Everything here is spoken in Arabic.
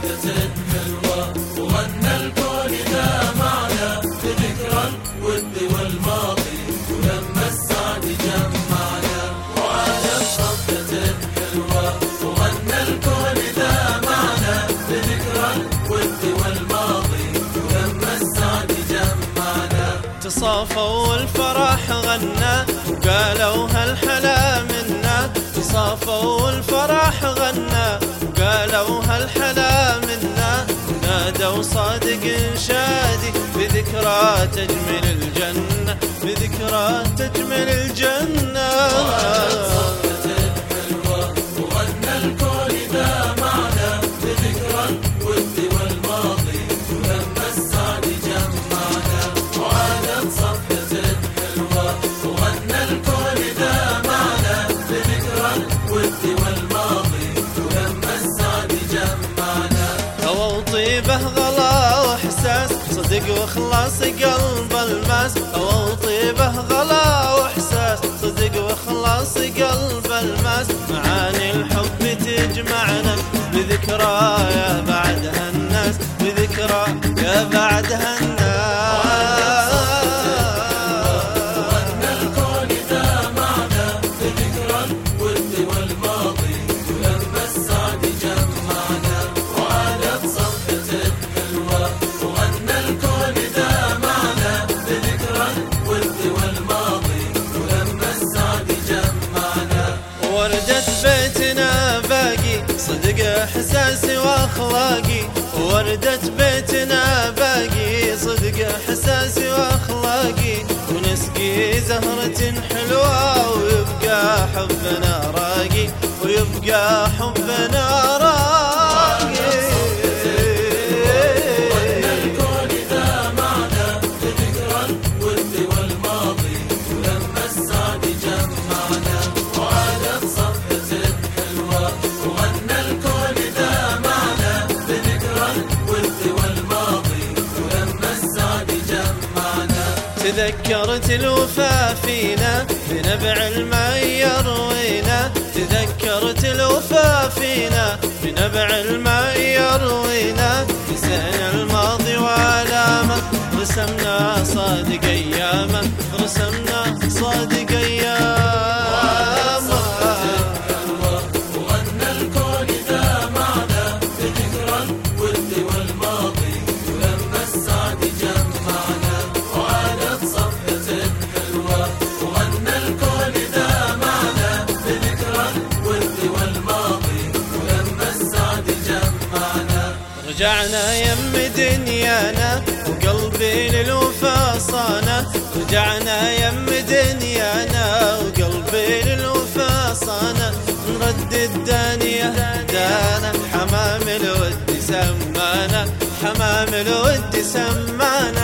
صفقة حلوة وغنى الكون ذا معنا بذكرى الود والماضي ولما السعد جمعنا. وعادت صفقة حلوة وغنى الكون ذا معنا بذكرى الود والماضي ولما السعد جمعنا. تصافوا والفرح غنى وقالوا هالحلا منا، تصافوا والفرح غنى وقالوا هالحلا منا، نادوا صادق شادي بذكرى تجمل الجنة، بذكرى تجمل الجنة. وعادت صفقة حلوة وغنى الكون ذا معنا بذكرى الود والماضي ولما السعد جمعنا. وعادت صفقة حلوة وغنى الكون ذا معنا بذكرى الود والماضي ولما السعد جمعنا. هوى وطيبه غلا واحساس صدق واخلاص قلب الماس، هوى وطيبه غلا واحساس صدق واخلاص قلب الماس، معاني الحب تجمعنا بذكرى يا بعدها الناس، بذكرى يا بعدها الناس. وغنى الكون ذا معنا بذكرى الود والماضي ولما السعد جمعنا. وعادت صفقة حلوة وغنى الكون ذا معنا بذكرى الود والماضي ولما السعد جمعنا. وردت بيتنا باقي صدق احساسي واخلاقي، وردت بيتنا باقي صدق احساسي واخلاقي، ونسقي زهرة حلوة ويبقى حبنا راقي، ويبقى حبنا راقي. وغنى الكون ذا معنا بذكرى الود والماضي ولما السعد جمعنا. وعادت صفقة حلوة وغنى الكون ذا معنا بذكرى الود والماضي ولما السعد جمعنا. تذكرت الوفا فينا بنبع الماء يروينا، تذكرت الوفا فينا بنبع الماء يروينا، نسينا الماضي وآلامه رسمنا صادق أيامه، رسمنا صادق أيامه. وغنى الكون ذا معنا بذكرى الود والماضي ولما السعد جمعنا. وعادت صفقة حلوة وغنى الكون ذا معنا بذكرى الود والماضي ولما السعد جمعنا. رجعنا يم دنيانا وقلبي للوفا صانه، رجعنا يم دنيانا وقلبي للوفا صانه، نردد دانية دانا حمام الود سمانا، حمام الود سمانا.